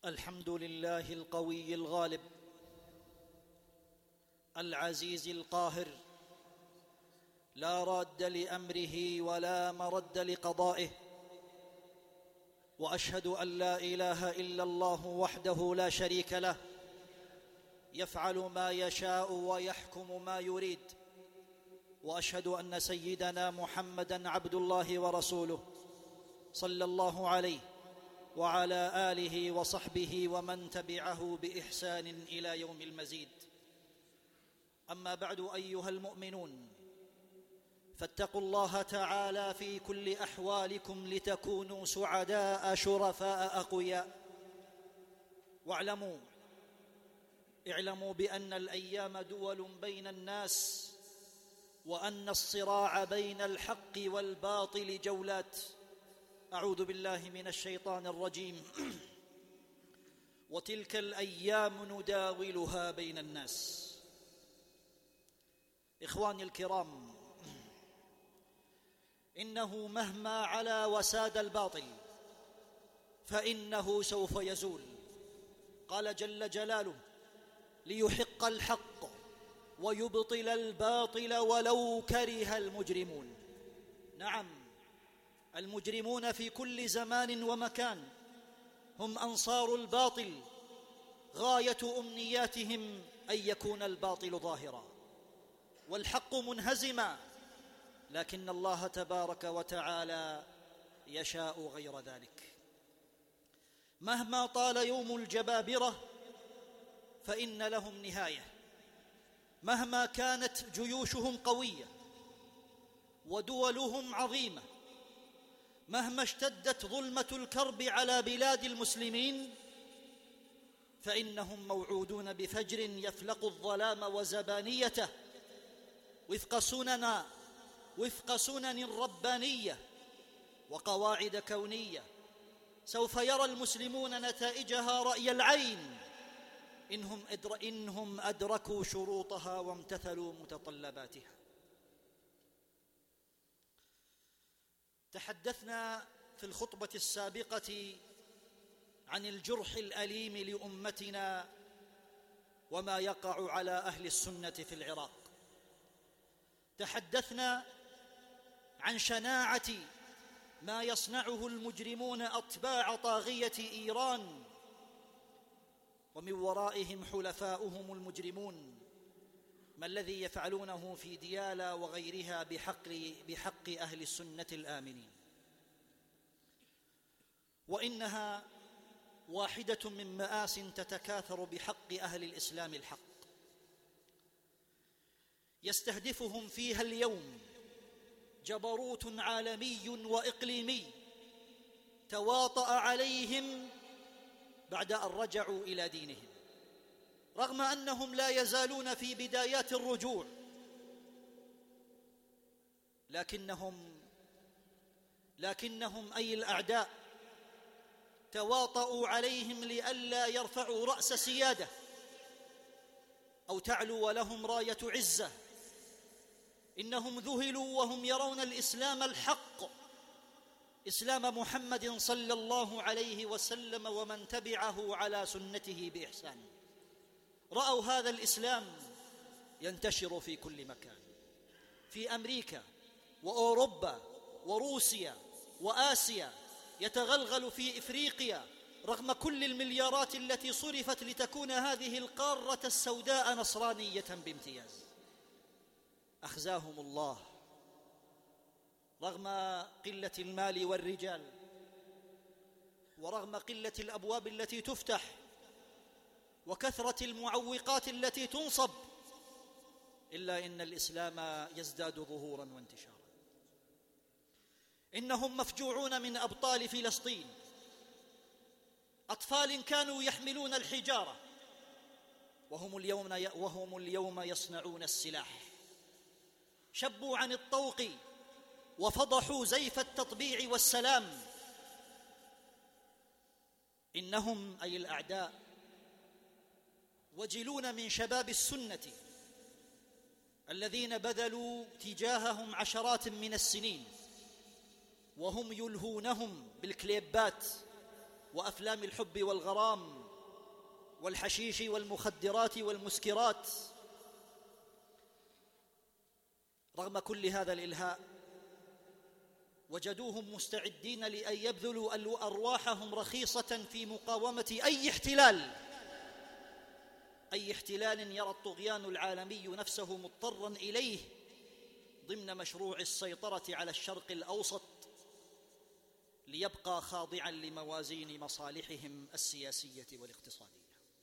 الحمد لله القوي الغالب العزيز القاهر، لا راد لأمره ولا مرد لقضائه، وأشهد أن لا إله إلا الله وحده لا شريك له، يفعل ما يشاء ويحكم ما يريد. وأشهد أن سيدنا محمدًا عبد الله ورسوله، صلى الله عليه وعلى آله وصحبه ومن تبعه بإحسان إلى يوم المزيد. أما بعد، أيها المؤمنون، فاتقوا الله تعالى في كل أحوالكم لتكونوا سعداء شرفاء أقوياء. اعلموا بأن الأيام دول بين الناس، وأن الصراع بين الحق والباطل جولات. أعوذ بالله من الشيطان الرجيم. وتلك الأيام نداولها بين الناس. إخواني الكرام، إنه مهما علا وساد الباطل فإنه سوف يزول. قال جل جلاله: ليحق الحق ويبطل الباطل ولو كره المجرمون. نعم، المجرمون في كل زمان ومكان هم أنصار الباطل، غاية أمنياتهم أن يكون الباطل ظاهرا والحق منهزما، لكن الله تبارك وتعالى يشاء غير ذلك. مهما طال يوم الجبابرة فإن لهم نهاية، مهما كانت جيوشهم قوية ودولهم عظيمة، مهما اشتدت ظلمة الكرب على بلاد المسلمين، فإنهم موعودون بفجر يفلق الظلام وزبانيته وفق سنن ربانية وقواعد كونية سوف يرى المسلمون نتائجها رأي العين إنهم أدركوا شروطها وامتثلوا متطلباتها. تحدثنا في الخطبة السابقة عن الجرح الأليم لأمتنا وما يقع على أهل السنة في العراق. تحدثنا عن شناعة ما يصنعه المجرمون أتباع طاغية إيران، ومن ورائهم حلفاؤهم المجرمون، ما الذي يفعلونه في ديالى وغيرها بحق أهل السنة الآمنين. وإنها واحدة من مآس تتكاثر بحق أهل الإسلام الحق، يستهدفهم فيها اليوم جبروت عالمي وإقليمي تواطأ عليهم بعد أن رجعوا إلى دينهم، رغم أنهم لا يزالون في بدايات الرجوع، لكنهم أي الأعداء تواطؤوا عليهم لئلا يرفعوا رأس سيادة أو تعلو لهم راية عزة. إنهم ذهلوا وهم يرون الإسلام الحق، إسلام محمد صلى الله عليه وسلم ومن تبعه على سنته بإحسان. رأوا هذا الإسلام ينتشر في كل مكان، في أمريكا وأوروبا وروسيا وآسيا، يتغلغل في إفريقيا، رغم كل المليارات التي صرفت لتكون هذه القارة السوداء نصرانية بامتياز. أخزاهم الله، رغم قلة المال والرجال، ورغم قلة الأبواب التي تفتح، وكثرة المعوقات التي تنصب، إلا إن الإسلام يزداد ظهوراً وانتشاراً. إنهم مفجوعون من أبطال فلسطين، أطفال كانوا يحملون الحجارة وهم اليوم يصنعون السلاح. شبوا عن الطوق وفضحوا زيف التطبيع والسلام. إنهم أي الأعداء وجلون من شباب السنة الذين بذلوا تجاههم عشرات من السنين، وهم يلهونهم بالكليبات وأفلام الحب والغرام والحشيش والمخدرات والمسكرات. رغم كل هذا الإلهاء وجدوهم مستعدين لأن يبذلوا أرواحهم رخيصة في مقاومة أي احتلال يرى الطغيان العالمي نفسه مضطرا إليه ضمن مشروع السيطرة على الشرق الأوسط، ليبقى خاضعا لموازين مصالحهم السياسية والاقتصادية.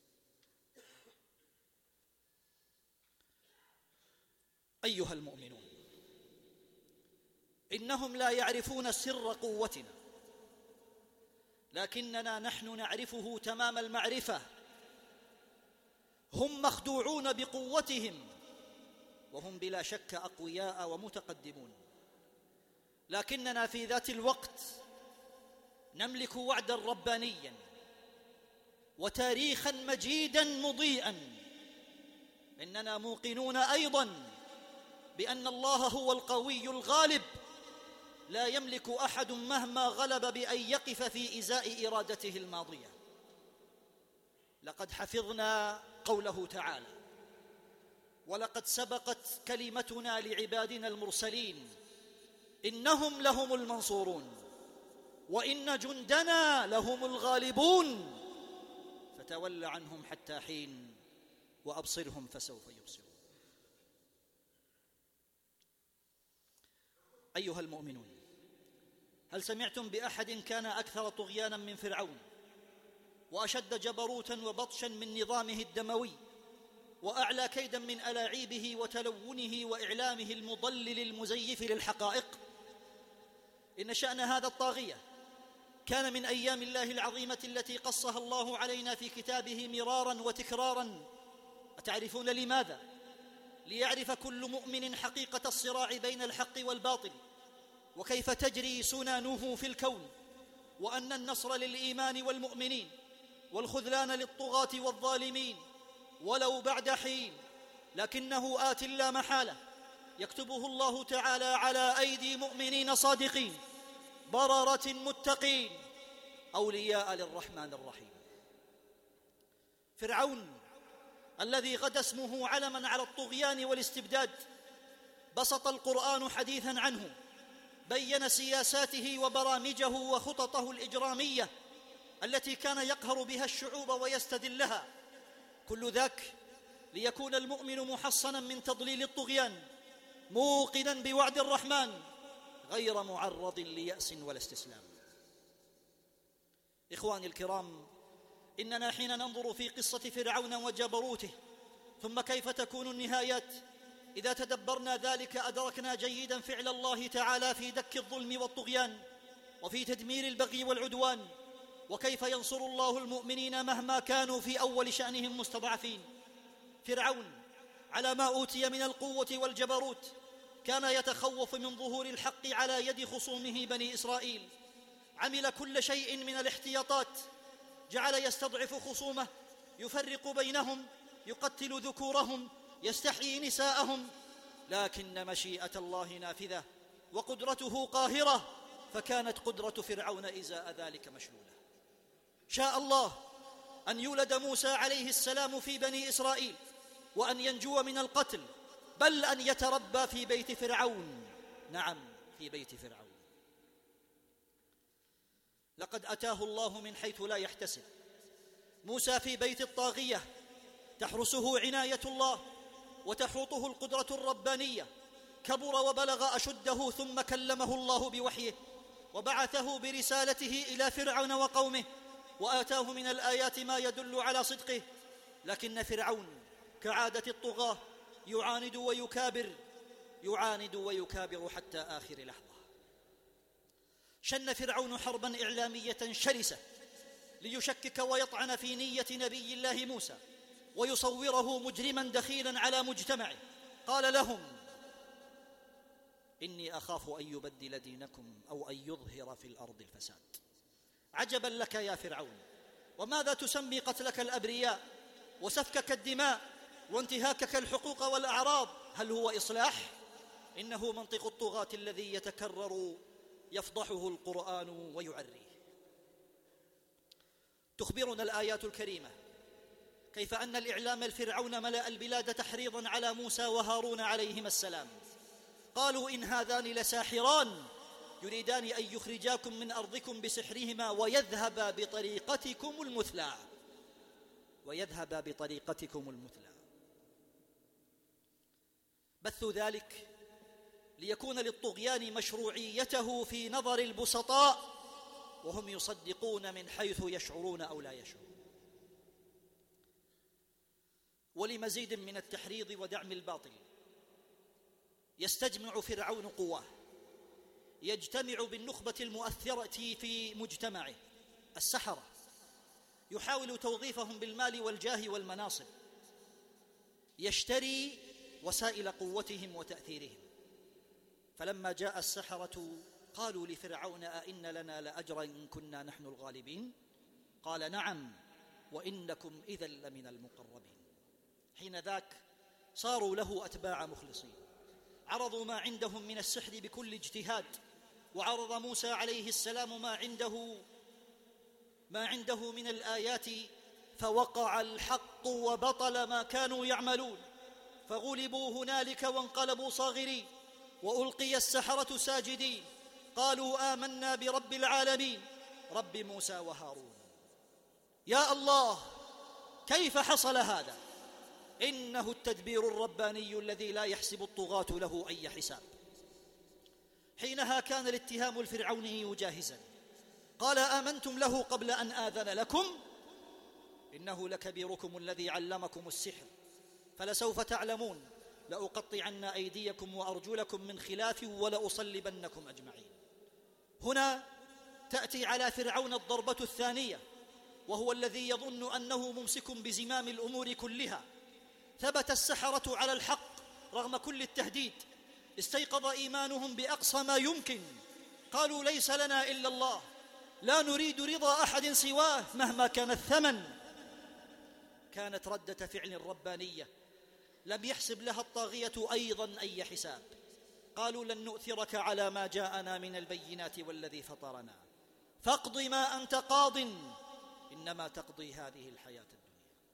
أيها المؤمنون، إنهم لا يعرفون سر قوتنا، لكننا نحن نعرفه تمام المعرفة. هم مخدوعون بقوتهم، وهم بلا شك أقوياء ومتقدمون، لكننا في ذات الوقت نملك وعدا ربانيا وتاريخا مجيدا مضيئا. إننا موقنون أيضا بأن الله هو القوي الغالب، لا يملك أحد مهما غلب بأن يقف في إزاء إرادته الماضية. لقد حفظنا قوله تعالى: ولقد سبقت كلمتنا لعبادنا المرسلين إنهم لهم المنصورون وإن جندنا لهم الغالبون فتول عنهم حتى حين وأبصرهم فسوف يبصرون. أيها المؤمنون، هل سمعتم بأحد كان أكثر طغيانا من فرعون وأشد جبروتا وبطشا من نظامه الدموي وأعلى كيدا من ألاعيبه وتلونه وإعلامه المضلل المزيف للحقائق؟ إن شأن هذا الطاغية كان من أيام الله العظيمة التي قصها الله علينا في كتابه مرارا وتكرارا. أتعرفون لماذا؟ ليعرف كل مؤمن حقيقة الصراع بين الحق والباطل، وكيف تجري سنانه في الكون، وأن النصر للإيمان والمؤمنين والخذلان للطغاة والظالمين ولو بعد حين، لكنه آت لا محالة يكتبه الله تعالى على أيدي مؤمنين صادقين بررة متقين أولياء للرحمن الرحيم. فرعون الذي غدا اسمه علما على الطغيان والاستبداد بسط القرآن حديثا عنه، بين سياساته وبرامجه وخططه الإجرامية التي كان يقهر بها الشعوب ويستذلها، كل ذاك ليكون المؤمن محصنا من تضليل الطغيان، موقنا بوعد الرحمن، غير معرض ليأس ولا استسلام. إخواني الكرام، إننا حين ننظر في قصة فرعون وجبروته ثم كيف تكون النهايات، إذا تدبرنا ذلك أدركنا جيدا فعل الله تعالى في دك الظلم والطغيان وفي تدمير البغي والعدوان، وكيف ينصر الله المؤمنين مهما كانوا في أول شأنهم مستضعفين. فرعون على ما أوتي من القوة والجبروت كان يتخوف من ظهور الحق على يد خصومه بني إسرائيل، عمل كل شيء من الاحتياطات، جعل يستضعف خصومه، يفرق بينهم، يقتل ذكورهم، يستحيي نساءهم، لكن مشيئة الله نافذة وقدرته قاهرة، فكانت قدرة فرعون إزاء ذلك مشلولة. شاء الله أن يولد موسى عليه السلام في بني إسرائيل وأن ينجو من القتل، بل أن يتربى في بيت فرعون. نعم، في بيت فرعون. لقد أتاه الله من حيث لا يحتسب. موسى في بيت الطاغية تحرسه عناية الله وتحوطه القدرة الربانية، كبر وبلغ أشده ثم كلمه الله بوحيه وبعثه برسالته إلى فرعون وقومه وآتاه من الآيات ما يدل على صدقه. لكن فرعون كعادة الطغاة يعاند ويكابر حتى آخر لحظة. شن فرعون حربا إعلامية شرسة ليشكك ويطعن في نية نبي الله موسى ويصوره مجرما دخيلا على مجتمعه. قال لهم: إني أخاف أن يبدل دينكم أو أن يظهر في الأرض الفساد. عجبا لك يا فرعون، وماذا تسمي قتلك الأبرياء وسفكك الدماء وانتهاكك الحقوق والأعراض؟ هل هو إصلاح؟ إنه منطق الطغاة الذي يتكرر يفضحه القرآن ويعريه. تخبرنا الآيات الكريمة كيف أن الإعلام الفرعون ملأ البلاد تحريضا على موسى وهارون عليهما السلام. قالوا إن هذان لساحران يريدان أن يخرجاكم من أرضكم بسحرهما ويذهبا بطريقتكم المثلى. بثوا ذلك ليكون للطغيان مشروعيته في نظر البسطاء وهم يصدقون من حيث يشعرون أو لا يشعرون. ولمزيد من التحريض ودعم الباطل يستجمع فرعون قواه، يجتمع بالنخبة المؤثرة في مجتمعه السحرة، يحاول توظيفهم بالمال والجاه والمناصب، يشتري وسائل قوتهم وتأثيرهم. فلما جاء السحرة قالوا لفرعون أئن لنا لأجرا إن كنا نحن الغالبين؟ قال نعم وإنكم إذا لمن المقربين. حين ذاك صاروا له أتباع مخلصين، عرضوا ما عندهم من السحر بكل اجتهاد، وعرض موسى عليه السلام ما عنده من الآيات، فوقع الحق وبطل ما كانوا يعملون، فغلبوا هنالك وانقلبوا صاغرين، وألقي السحرة ساجدين، قالوا آمنا برب العالمين رب موسى وهارون. يا الله كيف حصل هذا؟ إنه التدبير الرباني الذي لا يحسب الطغاة له أي حساب. حينها كان الاتهام الفرعوني جاهزا. قال آمنتم له قبل أن آذن لكم إنه لكبيركم الذي علمكم السحر فلسوف تعلمون لأقطعن أيديكم وأرجلكم من خلاف ولأصلبنكم أجمعين. هنا تأتي على فرعون الضربة الثانية، وهو الذي يظن أنه ممسك بزمام الأمور كلها. ثبت السحرة على الحق رغم كل التهديد، استيقظ إيمانهم بأقصى ما يمكن، قالوا ليس لنا إلا الله، لا نريد رضا أحد سواه مهما كان الثمن. كانت ردة فعل ربانية لم يحسب لها الطاغية أيضا أي حساب. قالوا لن نؤثرك على ما جاءنا من البينات والذي فطرنا فاقض ما أنت قاض إنما تقضي هذه الحياة الدنيا.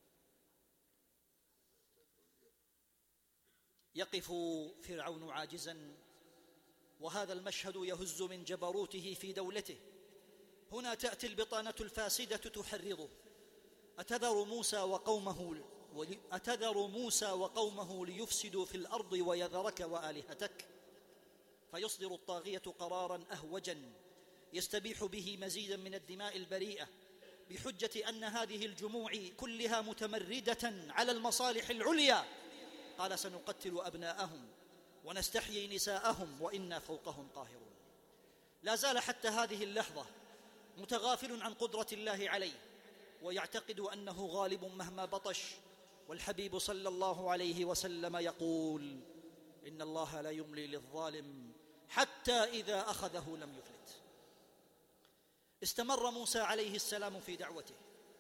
يقف فرعون عاجزا، وهذا المشهد يهز من جبروته في دولته. هنا تأتي البطانة الفاسدة تحرضه: أتذر موسى وقومه ليفسدوا في الأرض ويذرك وآلهتك؟ فيصدر الطاغية قرارا أهوجا يستبيح به مزيدا من الدماء البريئة بحجة أن هذه الجموع كلها متمردة على المصالح العليا. قال سنقتل أبناءهم ونستحيي نساءهم وإنا فوقهم قاهرون. لا زال حتى هذه اللحظة متغافل عن قدرة الله عليه، ويعتقد أنه غالب مهما بطش. والحبيب صلى الله عليه وسلم يقول: إن الله لا يملي للظالم حتى إذا أخذه لم يفلت. استمر موسى عليه السلام في دعوته،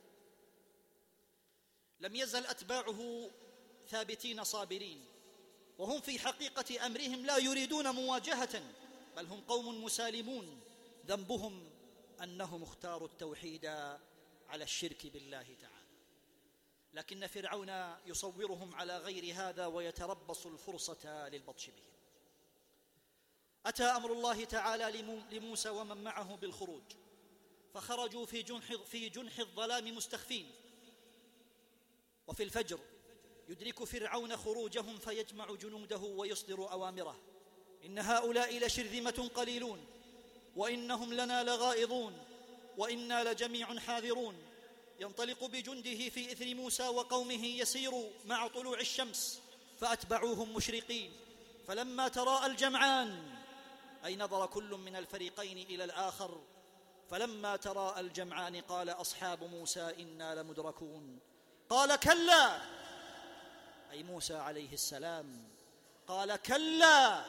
لم يزل أتباعه ثابتين صابرين، وهم في حقيقة أمرهم لا يريدون مواجهة، بل هم قوم مسالمون. ذنبهم أنهم اختاروا التوحيد على الشرك بالله تعالى. لكن فرعون يصورهم على غير هذا ويتربص الفرصة للبطش بهم. أتى أمر الله تعالى لموسى ومن معه بالخروج، فخرجوا في جنح الظلام مستخفين. وفي الفجر يدرك فرعون خروجهم فيجمع جنوده ويصدر أوامره: إن هؤلاء لشرذمة قليلون وإنهم لنا لغائظون وإنا لجميع حاذرون. ينطلق بجنده في إثر موسى وقومه يسير مع طلوع الشمس، فأتبعوهم مشرقين. فلما تراءى الجمعان، أي نظر كل من الفريقين إلى الآخر، فلما تراءى الجمعان قال أصحاب موسى إنا لمدركون. قال كلا، أي موسى عليه السلام قال كلا،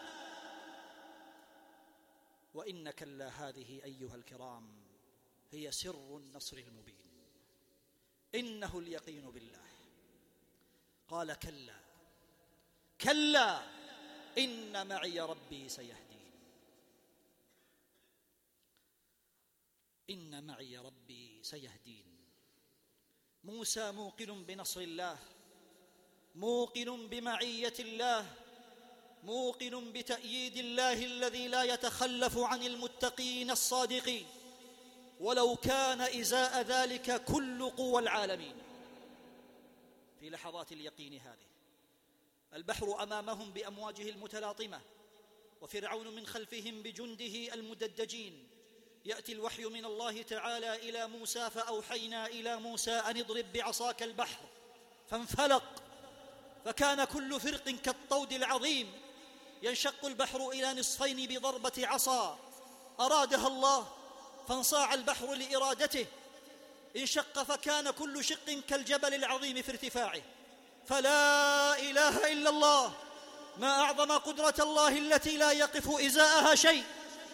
وإن كلا هذه أيها الكرام هي سر النصر المبين، إنه اليقين بالله. قال كلا كلا إن معي ربي سيهدين، إن معي ربي سيهدين. موسى موقن بنصر الله، موقن بمعية الله، موقن بتأييد الله الذي لا يتخلف عن المتقين الصادقين، ولو كان إزاء ذلك كل قوى العالمين. في لحظات اليقين هذه البحر أمامهم بأمواجه المتلاطمة، وفرعون من خلفهم بجنده المدججين. يأتي الوحي من الله تعالى إلى موسى: فأوحينا إلى موسى أن اضرب بعصاك البحر فانفلق فكان كل فرق كالطود العظيم. ينشق البحر إلى نصفين بضربة عصا أرادها الله، فانصاع البحر لإرادته، انشق فكان كل شق كالجبل العظيم في ارتفاعه. فلا إله إلا الله، ما أعظم قدرة الله التي لا يقف إزاءها شيء.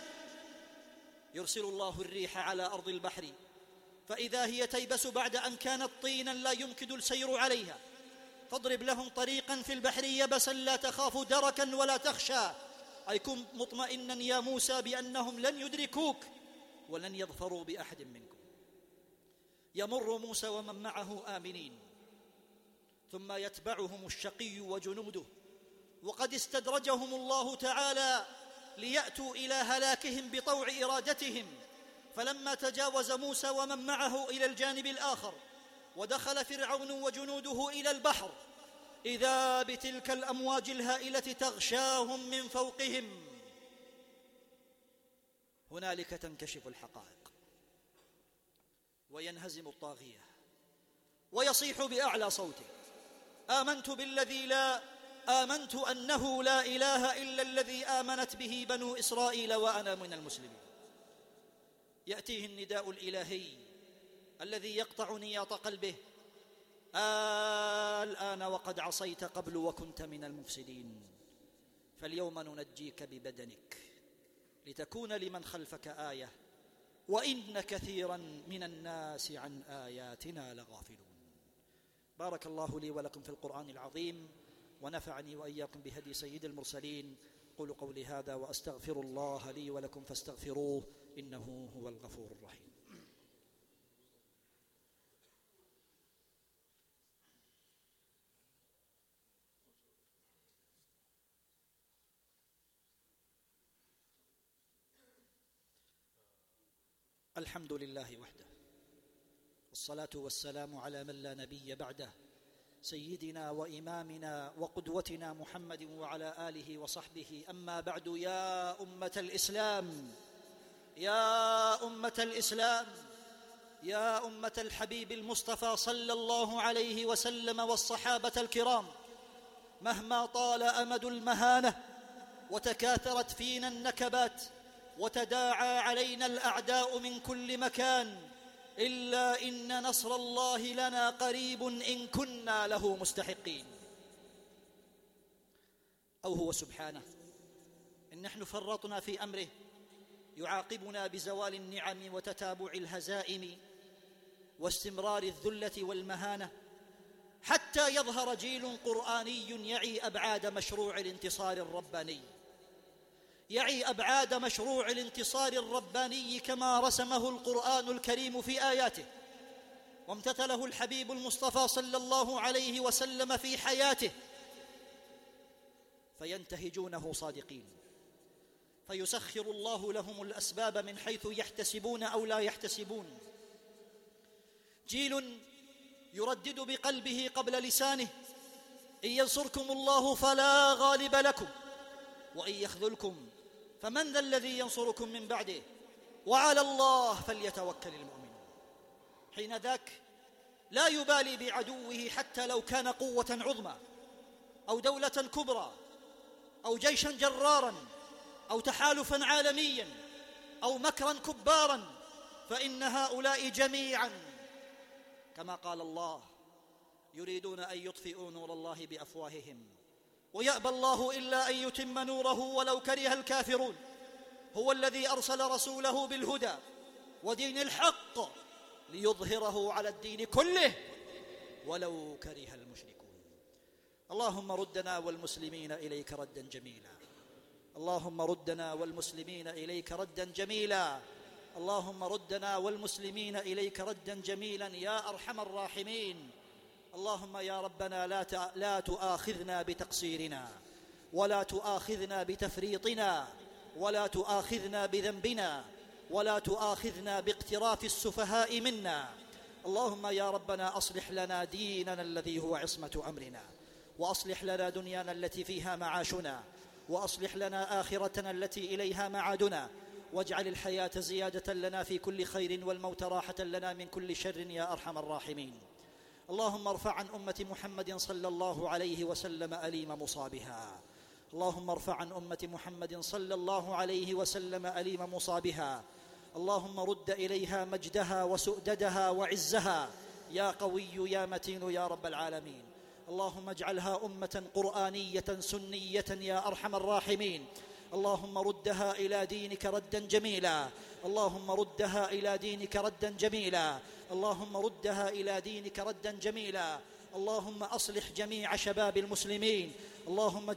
يرسل الله الريح على أرض البحر فإذا هي تيبس بعد أن كانت طينا لا يمكن السير عليها، فاضرب لهم طريقا في البحر يبسا لا تخاف دركا ولا تخشى، أي كن مطمئنا يا موسى بأنهم لن يدركوك ولن يظفروا بأحد منكم. يمر موسى ومن معه آمنين، ثم يتبعهم الشقي وجنوده، وقد استدرجهم الله تعالى ليأتوا إلى هلاكهم بطوع إرادتهم. فلما تجاوز موسى ومن معه إلى الجانب الآخر ودخل فرعون وجنوده إلى البحر، إذا بتلك الأمواج الهائلة تغشاهم من فوقهم. هنالك تنكشف الحقائق وينهزم الطاغية ويصيح بأعلى صوته: آمنت أنه لا إله إلا الذي آمنت به بنو إسرائيل وأنا من المسلمين. يأتيه النداء الإلهي الذي يقطع نياط قلبه: الآن وقد عصيت قبل وكنت من المفسدين، فاليوم ننجيك ببدنك لتكون لمن خلفك آية، وإن كثيرا من الناس عن آياتنا لغافلون. بارك الله لي ولكم في القرآن العظيم، ونفعني وإياكم بهدي سيد المرسلين. قولوا قولي هذا وأستغفر الله لي ولكم فاستغفروه إنه هو الغفور الرحيم. الحمد لله وحده، والصلاة والسلام على من لا نبي بعده، سيدنا وإمامنا وقدوتنا محمد وعلى آله وصحبه. أما بعد، يا أمة الإسلام، يا أمة الإسلام، يا أمة الحبيب المصطفى صلى الله عليه وسلم والصحابة الكرام، مهما طال أمد المهانة وتكاثرت فينا النكبات وتداعى علينا الأعداء من كل مكان، إلا إن نصر الله لنا قريب إن كنا له مستحقين. أو هو سبحانه إن نحن فرطنا في أمره يعاقبنا بزوال النعم وتتابع الهزائم واستمرار الذلة والمهانة، حتى يظهر جيل قرآني يعي أبعاد مشروع الانتصار الرباني، يعي أبعاد مشروع الانتصار الرباني كما رسمه القرآن الكريم في آياته، وامتثله الحبيب المصطفى صلى الله عليه وسلم في حياته، فينتهجونه صادقين، فيسخر الله لهم الأسباب من حيث يحتسبون أو لا يحتسبون. جيل يردد بقلبه قبل لسانه: إن ينصركم الله فلا غالب لكم، وإن يخذلكم فمن ذا الذي ينصركم من بعده، وعلى الله فليتوكل المؤمنون. حين ذاك لا يبالي بعدوه حتى لو كان قوة عظمى أو دولة كبرى أو جيشا جرارا أو تحالفا عالميا أو مكرا كبارا، فإن هؤلاء جميعا كما قال الله: يريدون أن يطفئوا نور الله بأفواههم ويأبى الله إلا أن يتم نوره ولو كره الكافرون. هو الذي أرسل رسوله بالهدى ودين الحق ليظهره على الدين كله ولو كره المشركون. اللهم ردنا والمسلمين إليك ردا جميلا، اللهم ردنا والمسلمين إليك ردا جميلا، اللهم ردنا والمسلمين إليك ردا جميلا يا أرحم الراحمين. اللهم يا ربنا لا تؤاخذنا بتقصيرنا، ولا تؤاخذنا بتفريطنا، ولا تؤاخذنا بذنبنا، ولا تؤاخذنا باقتراف السفهاء منا. اللهم يا ربنا أصلح لنا ديننا الذي هو عصمة أمرنا، وأصلح لنا دنيانا التي فيها معاشنا، وأصلح لنا آخرتنا التي إليها معادنا، واجعل الحياة زيادة لنا في كل خير والموت راحة لنا من كل شر يا أرحم الراحمين. اللهم ارفع عن أمة محمد صلى الله عليه وسلم أليم مصابها. اللهم ارفع عن أمة محمد صلى الله عليه وسلم أليم مصابها. اللهم رد إليها مجدها وسؤددها وعزها يا قوي يا متين يا رب العالمين. اللهم اجعلها أمة قرآنية سنية يا أرحم الراحمين. اللهم ردها إلى دينك ردا جميلا. اللهم ردها إلى دينك ردا جميلا. اللهم ردها إلى دينك ردا جميلا. اللهم أصلح جميع شباب المسلمين. اللهم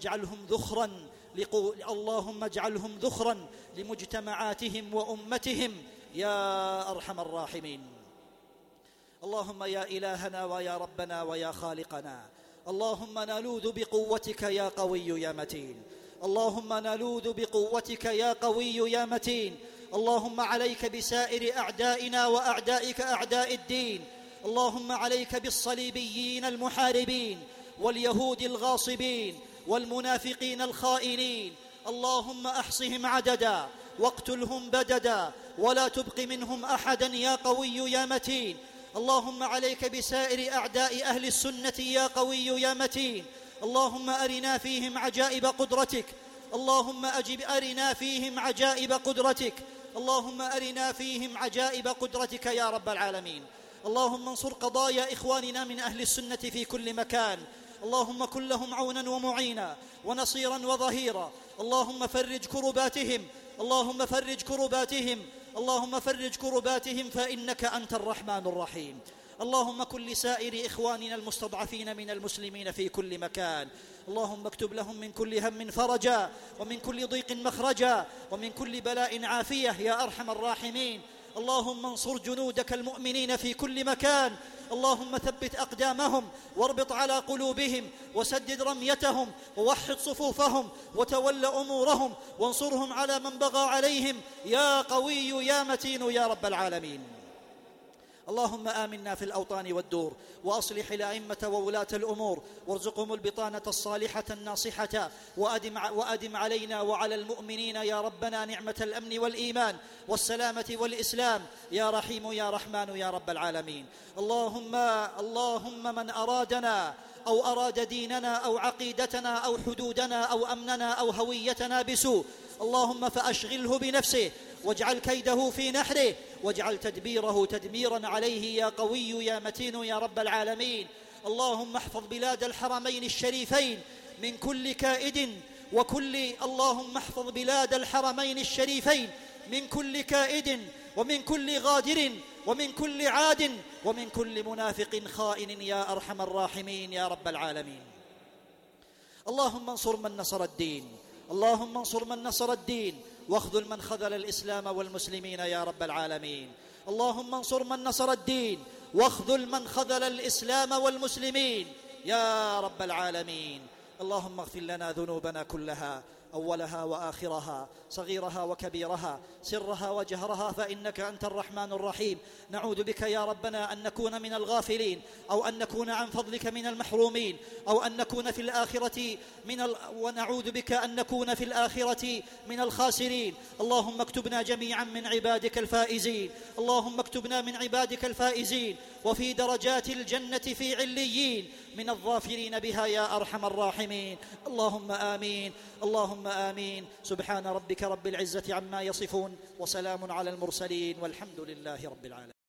اجعلهم ذخرا لمجتمعاتهم وأمتهم يا أرحم الراحمين. اللهم يا إلهنا ويا ربنا ويا خالقنا، اللهم نلوذ بقوتك يا قوي يا متين. اللهم نلوذ بقوتك يا قوي يا متين. اللهم عليك بسائر أعدائنا وأعدائك أعداء الدين. اللهم عليك بالصليبيين المحاربين، واليهود الغاصبين، والمنافقين الخائنين. اللهم أحصهم عددا واقتلهم بددا، ولا تبق منهم أحدا يا قوي يا متين. اللهم عليك بسائر أعداء أهل السنة يا قوي يا متين. اللهم أرنا فيهم عجائب قدرتك. اللهم أرنا فيهم عجائب قدرتك. اللهم أرنا فيهم عجائب قدرتك يا رب العالمين. اللهم انصر قضايا إخواننا من أهل السنة في كل مكان. اللهم كن لهم عونا ومعينا ونصيرا وظهيرا. اللهم فرج كرباتهم. اللهم فرج كرباتهم. اللهم فرج كرباتهم فإنك أنت الرحمن الرحيم. اللهم كن لسائر إخواننا المستضعفين من المسلمين في كل مكان. اللهم اكتب لهم من كل هم فرجا، ومن كل ضيق مخرجا، ومن كل بلاء عافية يا أرحم الراحمين. اللهم انصر جنودك المؤمنين في كل مكان. اللهم ثبت أقدامهم واربط على قلوبهم وسدد رميتهم ووحد صفوفهم وتول أمورهم وانصرهم على من بغى عليهم يا قوي يا متين يا رب العالمين. اللهم آمنا في الأوطان والدور، وأصلح الأئمة وولاة الأمور، وارزقهم البطانة الصالحة الناصحة، وأدم علينا وعلى المؤمنين يا ربنا نعمة الأمن والإيمان والسلامة والإسلام يا رحيم يا رحمن يا رب العالمين. اللهم من أرادنا أو أراد ديننا أو عقيدتنا أو حدودنا أو أمننا أو هويتنا بسوء، اللهم فأشغله بنفسه واجعل كيده في نحره، واجعل تدبيره تدميرا عليه يا قوي يا متين يا رب العالمين. اللهم احفظ بلاد الحرمين الشريفين من كل كائد اللهم احفظ بلاد الحرمين الشريفين من كل كائد ومن كل غادر ومن كل عاد ومن كل منافق خائن يا أرحم الراحمين يا رب العالمين. اللهم انصر من نصر الدين. اللهم انصر من نصر الدين، واخذل من خذل الإسلام والمسلمين يا رب العالمين. اللهم انصر من نصر الدين، واخذل من خذل الإسلام والمسلمين يا رب العالمين. اللهم اغفر لنا ذنوبنا كلها، أولها وآخرها، صغيرها وكبيرها، سرها وجهرها، فإنك أنت الرحمن الرحيم. نعوذ بك يا ربنا أن نكون من الغافلين، أو أن نكون عن فضلك من المحرومين، أو أن نكون في الآخرة ونعوذ بك أن نكون في الآخرة من الخاسرين. اللهم اكتبنا جميعا من عبادك الفائزين. اللهم اكتبنا من عبادك الفائزين، وفي درجات الجنة في عليين، من الظافرين بها يا أرحم الراحمين. اللهم آمين. اللهم آمين. سبحان ربك رب العزة عما يصفون، وسلام على المرسلين، والحمد لله رب العالمين.